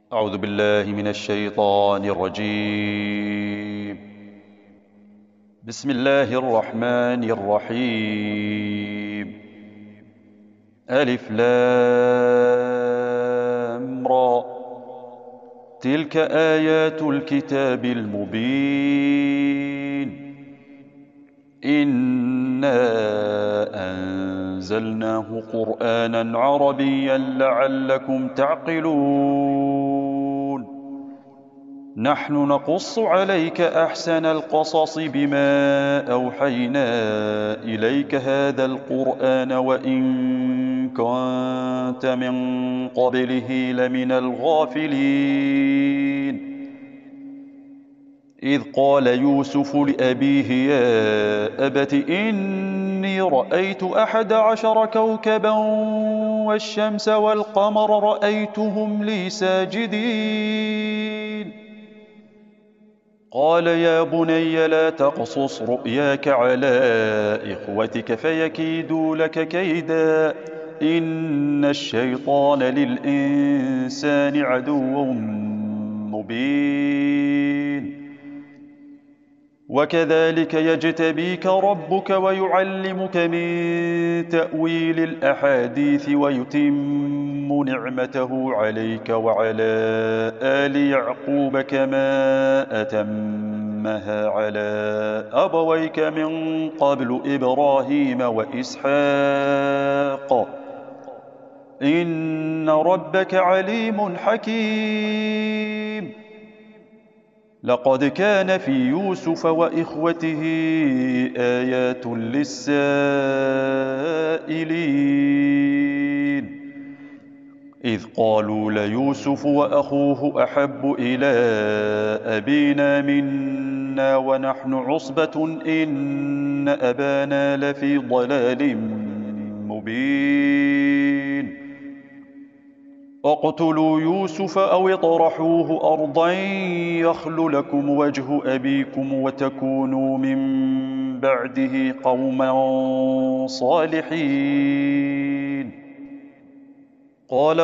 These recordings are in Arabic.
أعوذ بالله من الشيطان الرجيم. بسم الله الرحمن الرحيم. ألف لام را. تلك آيات الكتاب المبين. إنا أنزلناه قرآنا عربيا لعلكم تعقلون. نحن نقص عليك أحسن القصص بما أوحينا إليك هذا القرآن وإن كنت من قبله لمن الغافلين. إذ قال يوسف لأبيه يا أبت إني رأيت 11 كوكبا والشمس والقمر رأيتهم لي ساجدين. قال يا بني لا تقصص رؤياك على إخوتك فيكيدوا لك كيدا إن الشيطان للإنسان عدو مبين. وكذلك يجتبيك ربك ويعلمك من تأويل الأحاديث ويتم نعمته عليك وعلى آل يعقوب كما أتمها على أبويك من قبل إبراهيم وإسحاق إن ربك عليم حكيم. لقد كان في يوسف وإخوته آيات للسائلين إذ قالوا ليوسف وأخوه أحب إلى أبينا منا ونحن عصبة إن أبانا لفي ضلال مبين. اقتلوا يوسف أو اطرحوه أرضا يخل لكم وجه أبيكم وتكونوا من بعده قوما صالحين. قال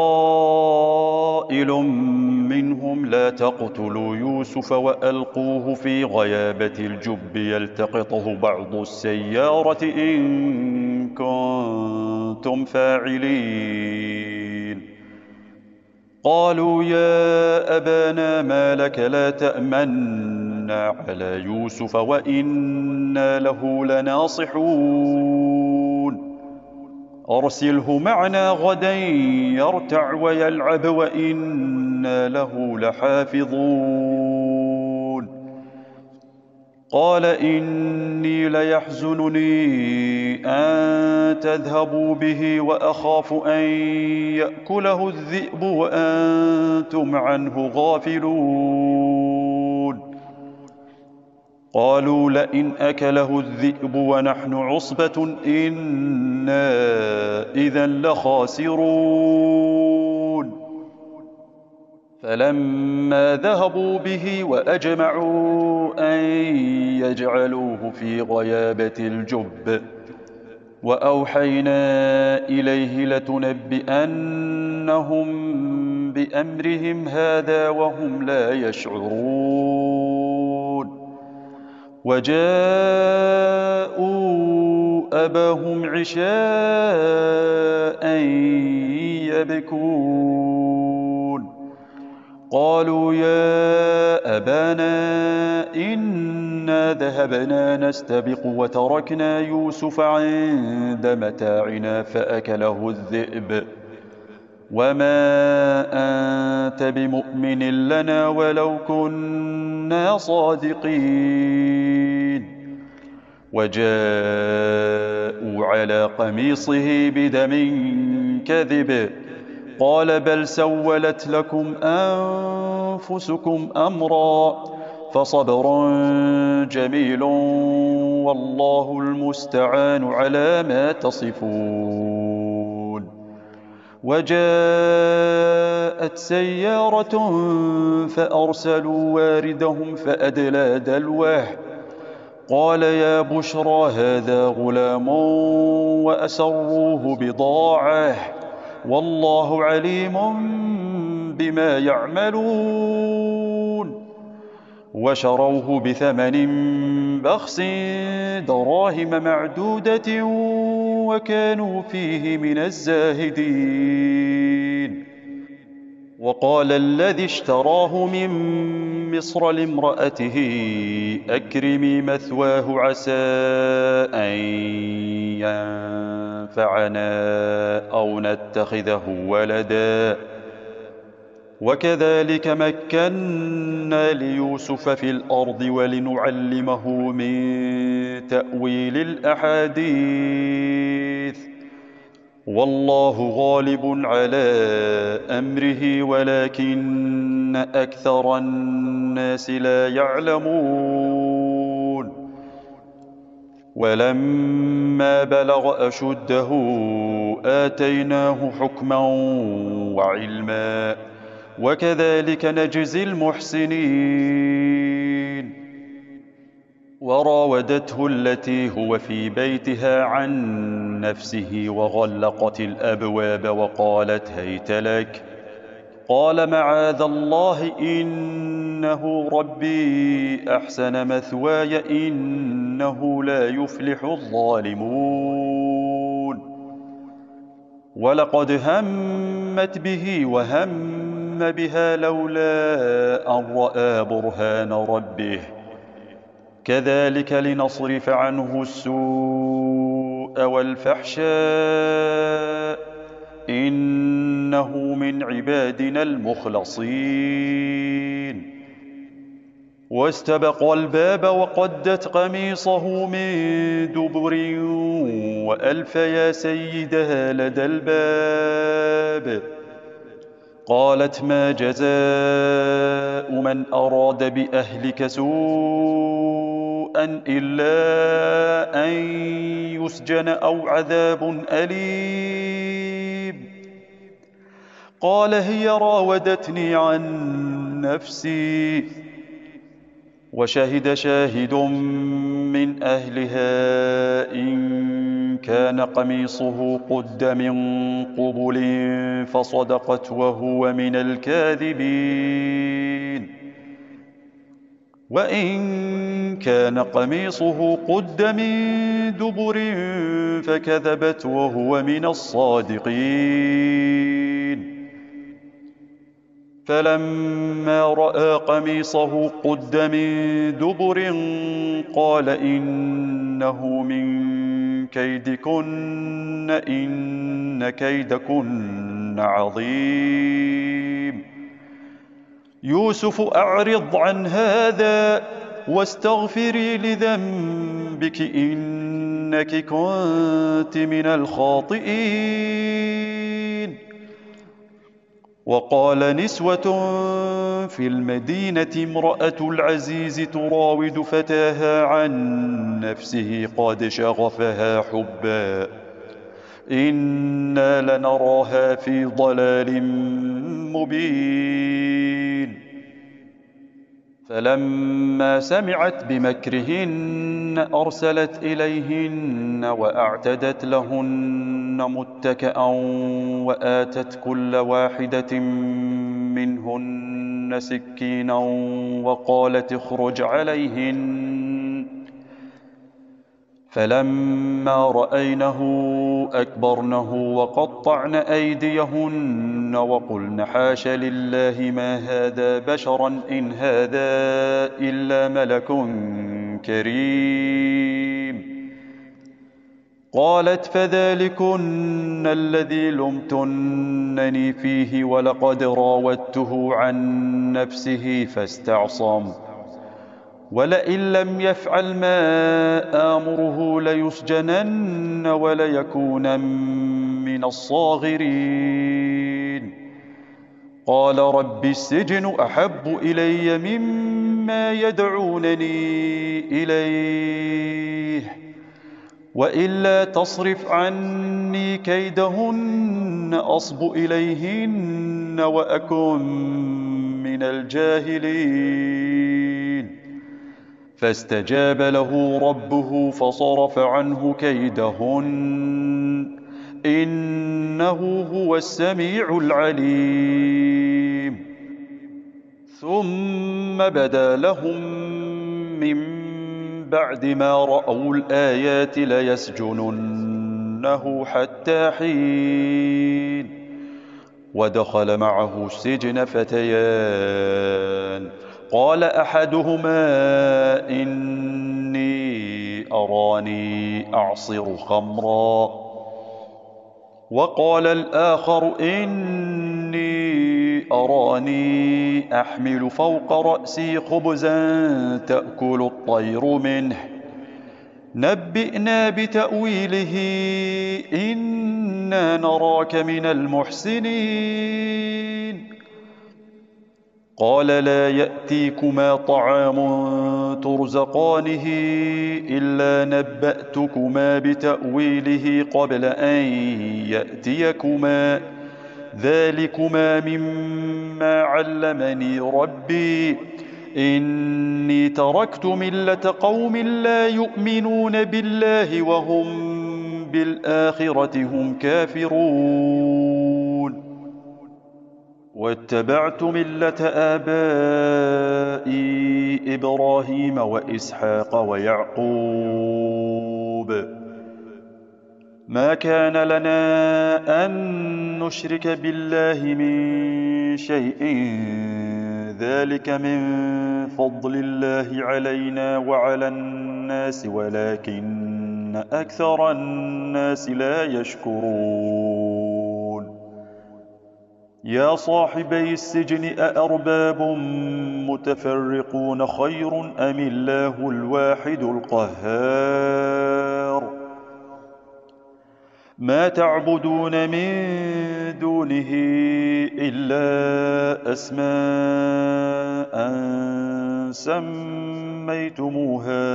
قائل منهم لا تقتلوا يوسف وألقوه في غيابة الجب يلتقطه بعض السيارة إن كنتم فاعلين. قالوا يا أبانا ما لك لا تأمنا على يوسف وإنا له لناصحون. أرسله معنا غدا يرتع ويلعب وإنا له لحافظون. قال إني ليحزنني أن تذهبوا به وأخاف أن يأكله الذئب وأنتم عنه غافلون. قالوا لئن أكله الذئب ونحن عصبة إنا إذا لخاسرون. فلما ذهبوا به وأجمعوا أن يجعلوه في غيابة الجب وأوحينا إليه لتنبئنهم بأمرهم هذا وهم لا يشعرون. وجاءوا أباهم عشاء يبكون. قالوا يا أبانا إنا ذهبنا نستبق وتركنا يوسف عند متاعنا فأكله الذئب وما أنت بمؤمن لنا ولو كنا صادقين. وجاءوا على قميصه بدم كذب قال بل سولت لكم أنفسكم أمرا فصبر جميل والله المستعان على ما تصفون. وجاءت سيارة فأرسلوا واردهم فأدلى دلوه قال يا بشرى هذا غلام وأسروه بضاعة والله عليم بما يعملون وشروه بثمن بخس دراهم معدودة وكانوا فيه من الزاهدين. وقال الذي اشتراه من مصر لامرأته أكرمي مثواه عسى أن ينفعنا أو نتخذه ولدا وكذلك مكنا ليوسف في الأرض ولنعلمه من تأويل الأحاديث والله غالب على أمره ولكن أكثر الناس لا يعلمون. ولما بلغ أشده آتيناه حكما وعلما وكذلك نجزي المحسنين. وراودته التي هو في بيتها عن نفسه وغلقت الأبواب وقالت هيت لك قال معاذ الله إنه ربي أحسن مثواي إنه لا يفلح الظالمون. ولقد همت به وهم بها لولا أن رأى برهان ربه كذلك لنصرف عنه السوء والفحشاء إنه من عبادنا المخلصين. واستبق الباب وقدت قميصه من دبر وألف يا سيدها لدى الباب قالت ما جزاء من أراد بأهلك سوءا إلا أن يسجن أو عذاب أليم. قال هي راودتني عن نفسي وشهد شاهد من أهلها إن كان قميصه قد من قبل فصدقت وهو من الكاذبين وإن كان قميصه قد من دبر فكذبت وهو من الصادقين. فلما رأى قميصه قد من دبر قال إنه من كيدكن إن كيدكن عظيم. يوسف أعرض عن هذا واستغفري لذنبك إنك كنت من الخاطئين. وقال نسوة في المدينة امرأة العزيز تراود فتاها عن نفسه قد شغفها حبا إنا لنراها في ضلال مبين. فلما سمعت بمكرهن أرسلت إليهن وأعتدت لهن متكئا وآتت كل واحدة منهن سكينا وقالت اخرج عليهن. فلما رأينه أكبرنه وقطعن أيديهن وقلن حاش لله ما هذا بشرا إن هذا إلا ملك كريم. قالت فذلكن الذي لمتنني فيه ولقد راودته عن نفسه فاستعصم ولئن لم يفعل ما آمره ليسجنن وليكونن من الصاغرين. قال رب السجن أحب إلي مما يدعونني إليه وإلا تصرف عني كيدهن أصب إليهن وأكن من الجاهلين. فاستجاب له ربه فصرف عنه كيدهن إنه هو السميع العليم. ثم بدا لهم من بعد ما رأوا الآيات ليسجننه حتى حين. ودخل معه السجن فتيان، قال أحدهما إني أراني أعصر خمرا، وقال الآخر إني أراني أحمل فوق رأسي خبزا تأكل الطير منه، نبئنا بتأويله إنا نراك من المحسنين. قال لا يأتيكما طعام ترزقانه إلا نبأتكما بتأويله قبل أن يأتيكما، ذلكما مما علمني ربي، إني تركت ملة قوم لا يؤمنون بالله وهم بالآخرة هم كافرون، واتبعت ملة آبائي إبراهيم وإسحاق ويعقوب، ما كان لنا أن نشرك بالله من شيء، ذلك من فضل الله علينا وعلى الناس ولكن أكثر الناس لا يشكرون. يا صاحبي السجن أأرباب متفرقون خير أم الله الواحد القهار؟ ما تعبدون من دونه إلا أسماء سميتموها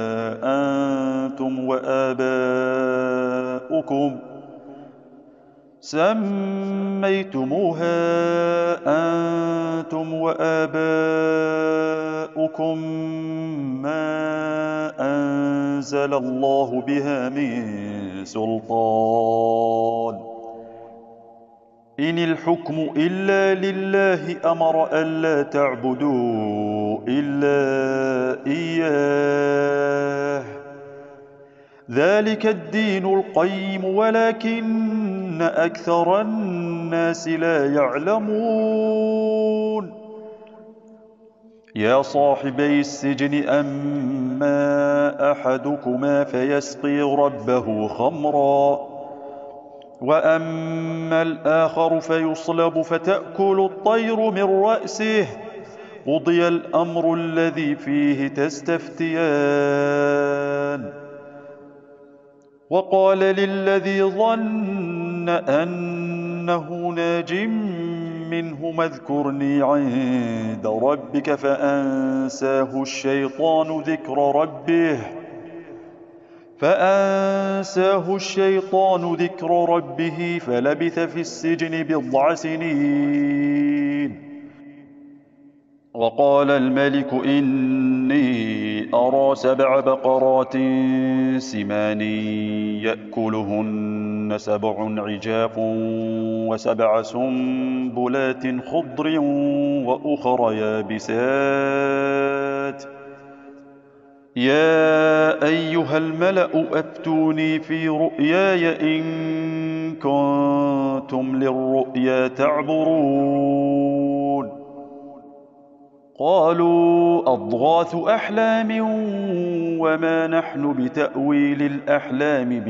أنتم وآباؤكم ما أنزل الله بها من سلطان، إن الحكم إلا لله أمر ألا تعبدوا إلا إياه، ذلك الدين القيم ولكن أكثر الناس لا يعلمون. يا صاحبي السجن أما أحدكما فيسقي ربه خمرا، وأما الآخر فيصلب فتأكل الطير من رأسه، قضي الأمر الذي فيه تستفتيان. وقال للذي ظن أنه ناج منهما اذكرني عند ربك فأنساه الشيطان ذكر ربه فلبث في السجن 10 سنين. وقال الملك إني أرى 7 بقرات سمان يأكلهن 7 عجاف و7 سنبلات خضر وأخر يابسات، يا أيها الملأ أفتوني في رؤياي إن كنتم للرؤيا تعبرون. قالوا أضغاث أحلام وما نحن بتأويل الأحلام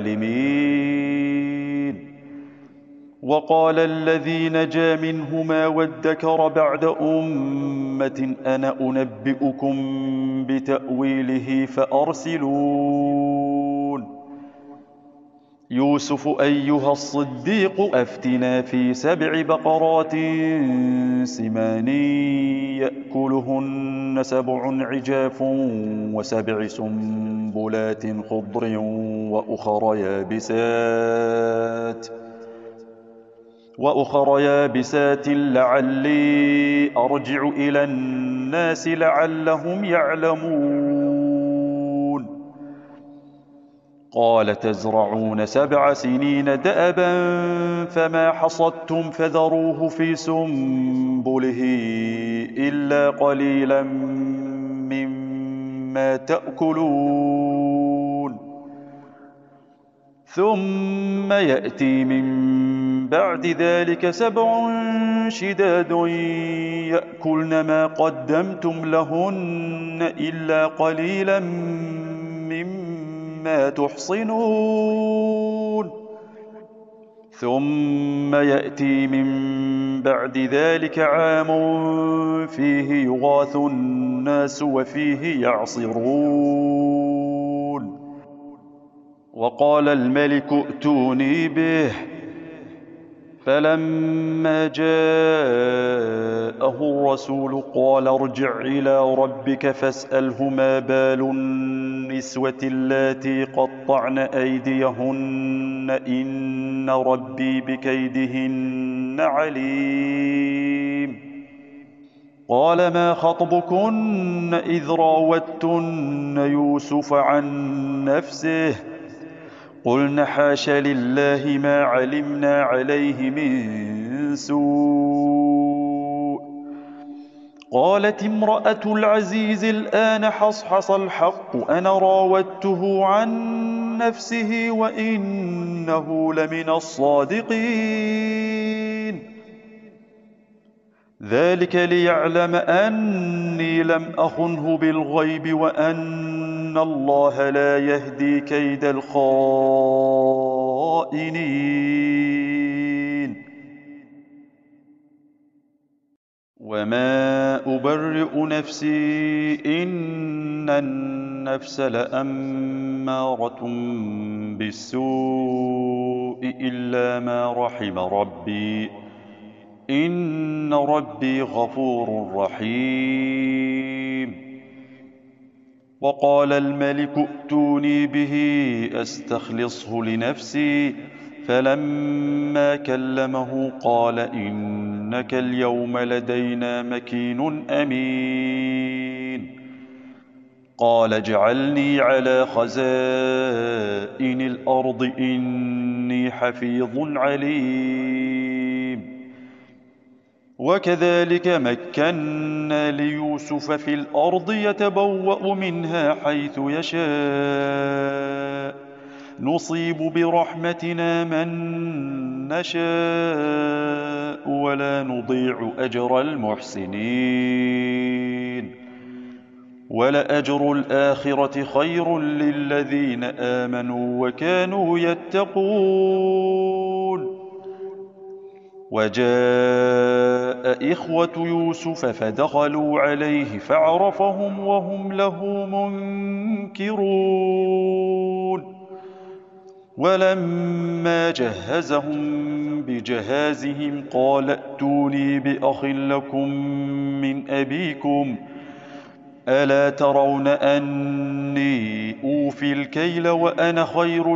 بعالمين. وقال الذي نجا منهما وادكر بعد أمة أنا أنبئكم بتأويله فأرسلون. يوسف أيها الصديق أفتنا في 7 بقرات سمان يأكلهن 7 عجاف و7 سنبلات خضر وأخر يابسات لعلي أرجع إلى الناس لعلهم يعلمون. قال تزرعون 7 سنين دأبا فما حصدتم فذروه في سنبله إلا قليلا مما تأكلون ثم يأتي من بعد ذلك 7 شداد يأكلن ما قدمتم لهن إلا قليلا مما تحصنون ثم يأتي من بعد ذلك عام فيه يغاث الناس وفيه يعصرون وقال الملك ائتوني به فلما جاءه الرسول قال ارجع إلى ربك فاسأله ما بال النسوة اللاتي قطعن أيديهن إن ربي بكيدهن عليم قال ما خطبكن إذ راوتن يوسف عن نفسه قلن حاش لله ما علمنا عليه من سوء قالت امرأة العزيز الآن حصحص الحق أنا راودته عن نفسه وإنه لمن الصادقين ذلك ليعلم أني لم أخنه بالغيب وأن الله لا يهدي كيد الخائنين وما أبرئ نفسي إن النفس لأمارة بالسوء إلا ما رحم ربي إن ربي غفور رحيم وقال الملك ائتوني به أستخلصه لنفسي فلما كلمه قال إنك اليوم لدينا مكين أمين قال اجعلني على خزائن الأرض إني حفيظ عليم وكذلك مكنا ليوسف في الأرض يتبوأ منها حيث يشاء نصيب برحمتنا من نشاء ولا نضيع أجر المحسنين ولأجر الآخرة خير للذين آمنوا وكانوا يتقون وجاء إخوة يوسف فدخلوا عليه فعرفهم وهم له منكرون ولما جهزهم بجهازهم قال ائتوني بأخ لكم من أبيكم ألا ترون أني أوفي الكيل وأنا خير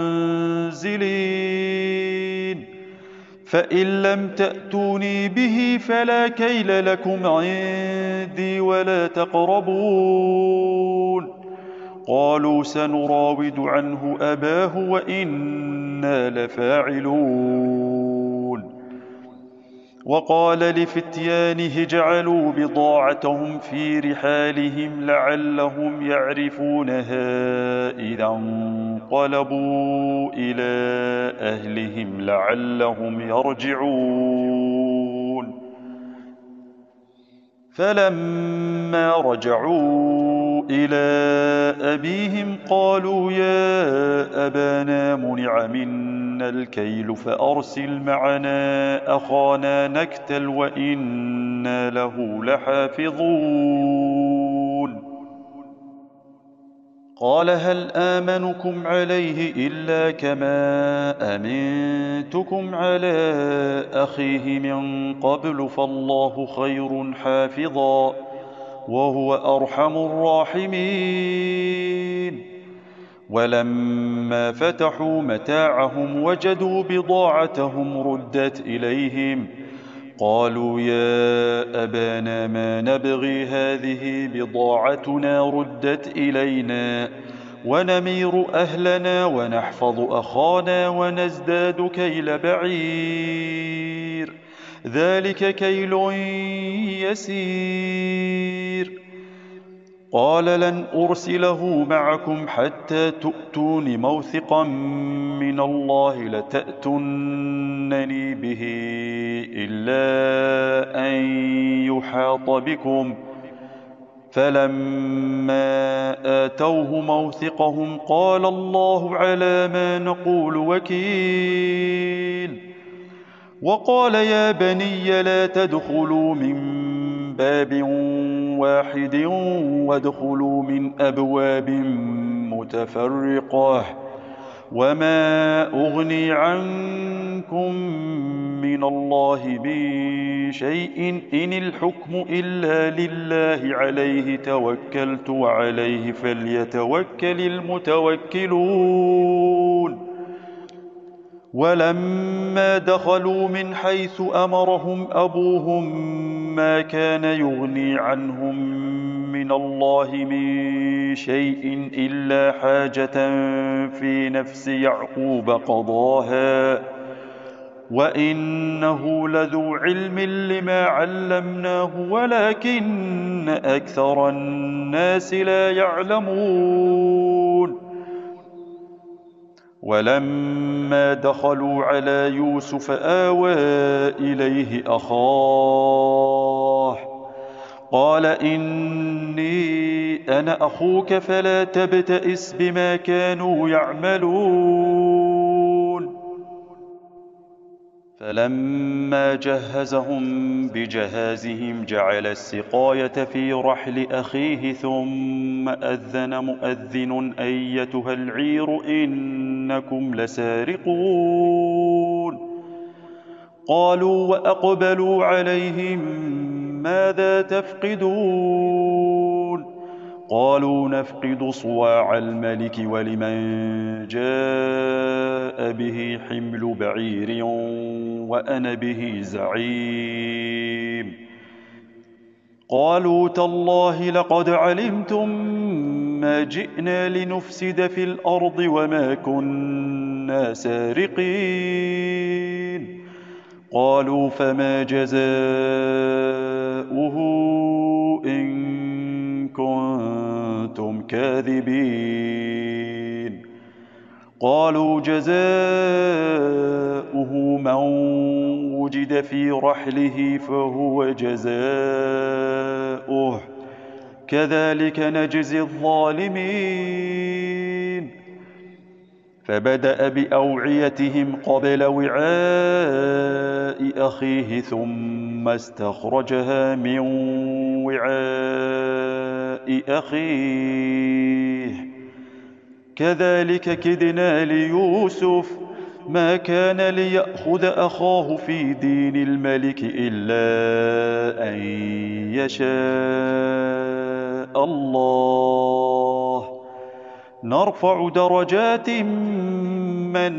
المنزلين فإن لم تأتوني به فلا كيل لكم عندي ولا تقربون قالوا سنراود عنه أباه وإنا لفاعلون وقال لفتيانه اجعلوا بضاعتهم في رحالهم لعلهم يعرفونها إذا انقلبوا إلى أهلهم لعلهم يرجعون فلما رجعوا إلى أبيهم قالوا يا أبانا منع منا الكيل فأرسل معنا أخانا نكتل وإنا له لحافظون قال هل آمنكم عليه إلا كما أمنتكم على أخيه من قبل فالله خير حافظا وهو أرحم الراحمين ولما فتحوا متاعهم وجدوا بضاعتهم ردت إليهم قالوا يا أبانا ما نبغي هذه بضاعتنا ردت إلينا ونمير أهلنا ونحفظ أخانا ونزداد كيل بعير، ذلك كيل يسير. قال لن أرسله معكم حتى تؤتون موثقا من الله لتأتونني به إلا أن يحاط بكم. فلما آتوه موثقهم قال الله على ما نقول وكيل. وقال يا بني لا تدخلوا من باب واحد وادخلوا من أبواب متفرقة، وما أغني عنكم من الله من شيء إن الحكم إلا لله عليه توكلت وعليه فليتوكل المتوكلون. ولما دخلوا من حيث أمرهم أبوهم ما كان يغني عنهم من الله من شيء إلا حاجة في نفس يعقوب قضاها، وإنه لذو علم لما علمناه ولكن أكثر الناس لا يعلمون. ولما دخلوا على يوسف آوى إليه أخاه قال إني أنا أخوك فلا تبتئس بما كانوا يعملون. فلما جهزهم بجهازهم جعل السقاية في رحل أخيه ثم أذن مؤذن أيتها العير إنكم لسارقون. قالوا وأقبلوا عليهم ماذا تفقدون؟ قالوا نفقد صواع الملك ولمن جاء به حمل بعير وأنا به زعيم. قالوا تالله لقد علمتم ما جئنا لنفسد في الأرض وما كنا سارقين. قالوا فما جزاؤه إن كنتم كاذبين؟ قالوا جزاؤه من وجد في رحله فهو جزاؤه كذلك نجزي الظالمين. فبدأ بأوعيتهم قبل وعاء أخيه ثم استخرجها من وعاء أخيه كذلك كدنا ليوسف ما كان ليأخذ أخاه في دين الملك إلا أن يشاء الله نرفع درجات من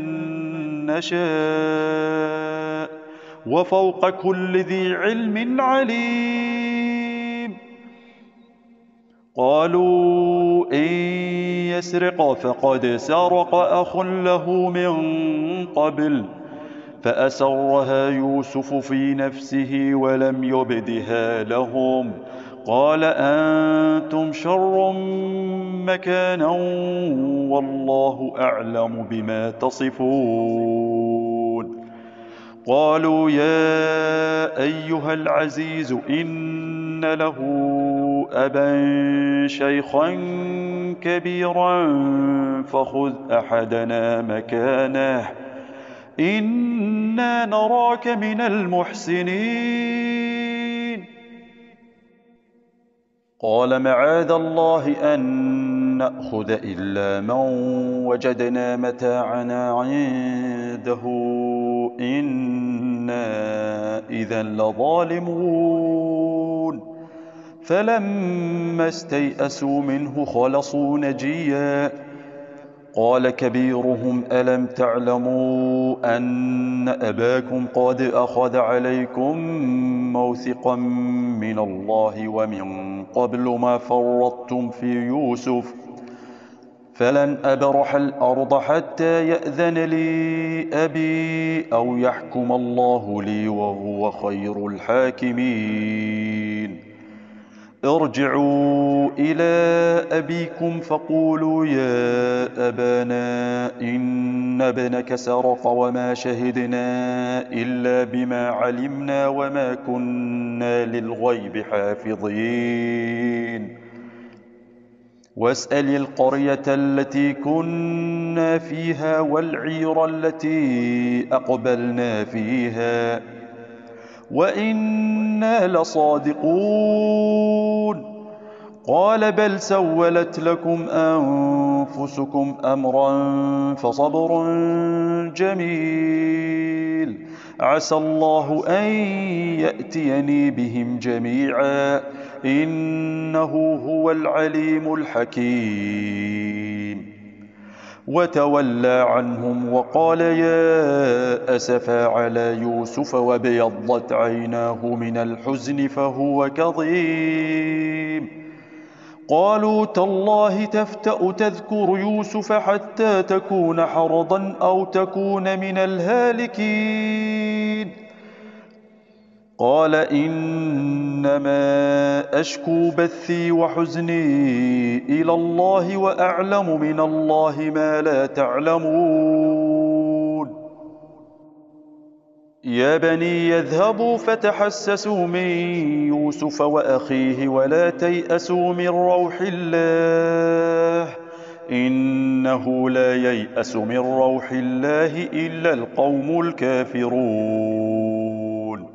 نشاء وفوق كل ذي علم عليم. قالوا إن يسرق فقد سرق أخ له من قبل فأسرها يوسف في نفسه ولم يبدها لهم قال أنتم شر مكانا والله أعلم بما تصفون. قالوا يا أيها العزيز إن له أبا شيخا كبيرا فخذ أحدنا مكانه إنا نراك من المحسنين. قال معاذ الله أن نأخذ إلا من وجدنا متاعنا عنده إنا إذا لظالمون. فلما استيئسوا منه خلصوا نجيا قال كبيرهم ألم تعلموا أن أباكم قد أخذ عليكم موثقا من الله ومن قبل ما فرطتم في يوسف فلن أبرح الأرض حتى يأذن لي أبي أو يحكم الله لي وهو خير الحاكمين. ارجعوا إلى أبيكم فقولوا يا أبانا إن ابنك سرق وما شهدنا إلا بما علمنا وما كنا للغيب حافظين. واسأل القرية التي كنا فيها والعير التي أقبلنا فيها وإنا لصادقون. قال بل سولت لكم أنفسكم أمرا فصبر جميل عسى الله أن يأتيني بهم جميعا إنه هو العليم الحكيم. وتولى عنهم وقال يا أسفا على يوسف وابيضت عيناه من الحزن فهو كظيم. قالوا تالله تفتأ تذكر يوسف حتى تكون حرضا أو تكون من الهالكين. قال إنما أشكو بثي وحزني إلى الله وأعلم من الله ما لا تعلمون. يا بني يذهبوا فتحسسوا من يوسف وأخيه ولا تيأسوا من روح الله إنه لا ييأس من روح الله إلا القوم الكافرون.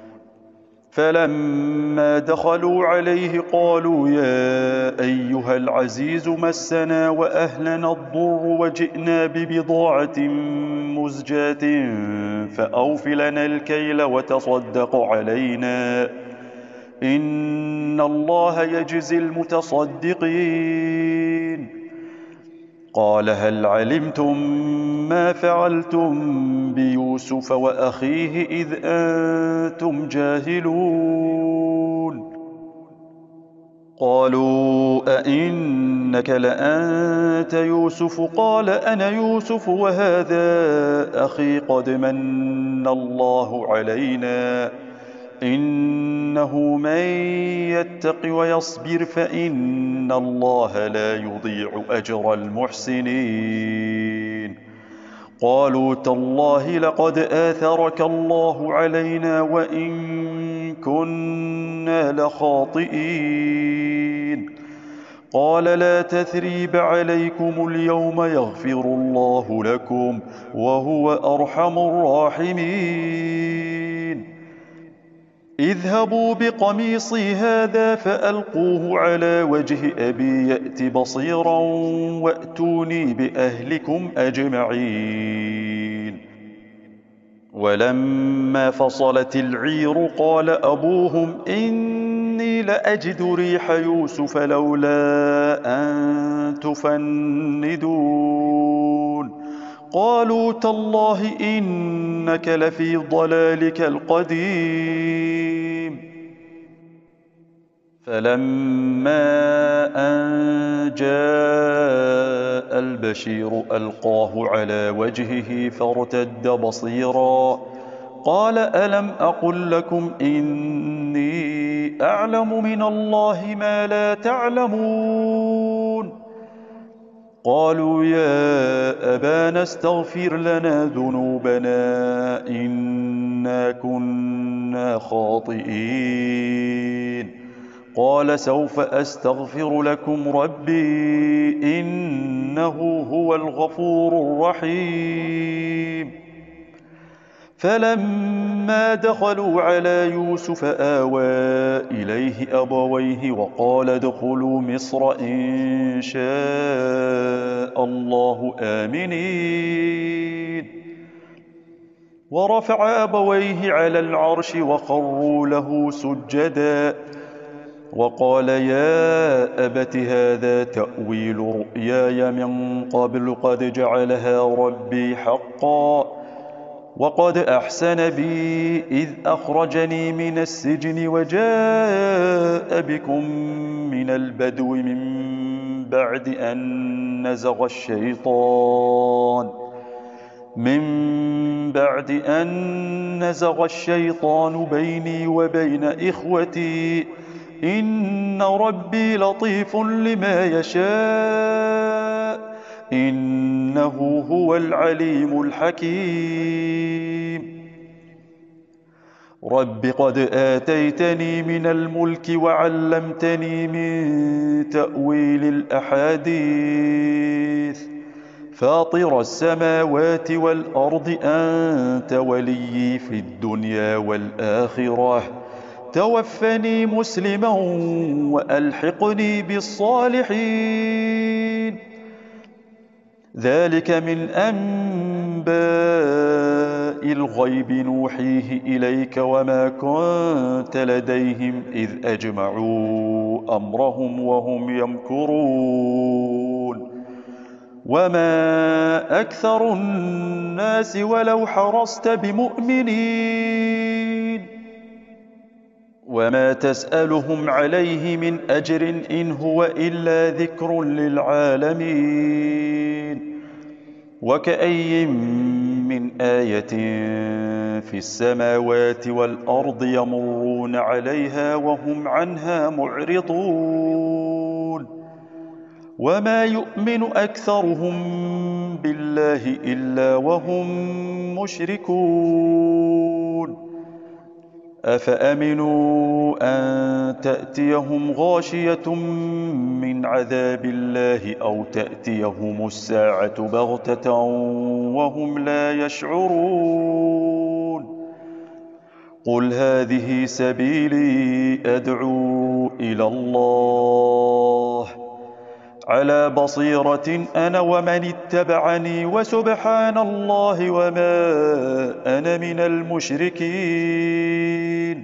فلما دخلوا عليه قالوا يا أيها العزيز مسنا وأهلنا الضر وجئنا ببضاعة مزجاة فأوف لنا الكيل وتصدق علينا إن الله يجزي المتصدقين. قال هل علمتم ما فعلتم بيوسف وأخيه إذ أنتم جاهلون؟ قالوا أئنك لأنت يوسف قال أنا يوسف وهذا أخي قد من الله علينا إنه من يتق ويصبر فإن الله لا يضيع أجر المحسنين. قالوا تالله لقد آثرك الله علينا وإن كنا لخاطئين. قال لا تثريب عليكم اليوم يغفر الله لكم وهو أرحم الراحمين. اذهبوا بقميصي هذا فألقوه على وجه أبي يأت بصيرا وأتوني بأهلكم أجمعين. ولما فصلت العير قال أبوهم إني لأجد ريح يوسف لولا أن تفندون. قالوا تالله إنك لفي ضلالك القديم. فلما أن جاء البشير ألقاه على وجهه فارتد بصيرا قال ألم أقل لكم إني أعلم من الله ما لا تعلمون. قالوا يا أبانا استغفر لنا ذنوبنا إنا كنا خاطئين. قال سوف أستغفر لكم ربي إنه هو الغفور الرحيم. فلما دخلوا على يوسف آوى إليه أبويه وقال ادخلوا مصر إن شاء الله آمنين. ورفع أبويه على العرش وخروا له سجدا وقال يا أبت هذا تأويل رؤياي من قبل قد جعلها ربي حقا وقد أحسن بي إذ أخرجني من السجن وجاء بكم من البدو من بعد أن نزغ الشيطان بيني وبين إخوتي إن ربي لطيف لما يشاء إنه هو العليم الحكيم رب قد آتيتني من الملك وعلمتني من تأويل الأحاديث فاطر السماوات والأرض أنت وليي في الدنيا والآخرة توفني مسلما وألحقني بالصالحين ذلك من أنباء الغيب نوحيه إليك وما كنت لديهم إذ أجمعوا أمرهم وهم يمكرون وما أكثر الناس ولو حرصت بمؤمنين وما تسألهم عليه من أجر إن هو إلا ذكر للعالمين وكأي من آية في السماوات والأرض يمرون عليها وهم عنها معرضون وما يؤمن أكثرهم بالله إلا وهم مشركون أفأمنوا أن تأتيهم غاشية من عذاب الله أو تأتيهم الساعة بغتة وهم لا يشعرون قل هذه سبيلي أدعو إلى الله على بصيرة أنا ومن اتبعني وسبحان الله وما أنا من المشركين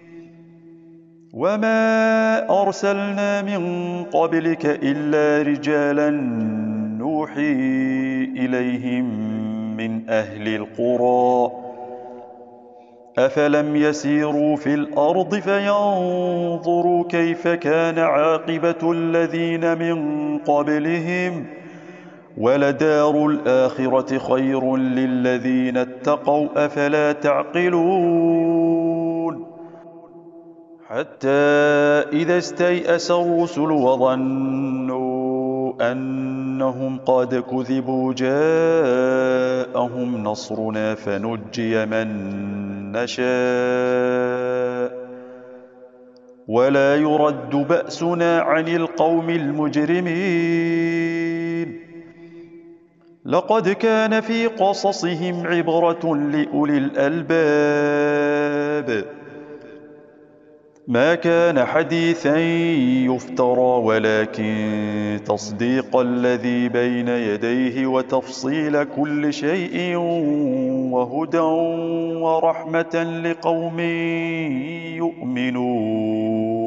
وما أرسلنا من قبلك إلا رجالا نوحي إليهم من أهل القرى أفلم يسيروا في الأرض فينظروا كيف كان عاقبة الذين من قبلهم ولدار الآخرة خير للذين اتقوا أفلا تعقلون حتى إذا استيأس الرسل وظنوا أنهم قد كذبوا جاءهم نصرنا فنجي من نشاء ولا يرد بأسنا عن القوم المجرمين لقد كان في قصصهم عبرة لأولي الألباب ما كان حديثا يفترى ولكن تصديق الذي بين يديه وتفصيل كل شيء وهدى ورحمة لقوم يؤمنون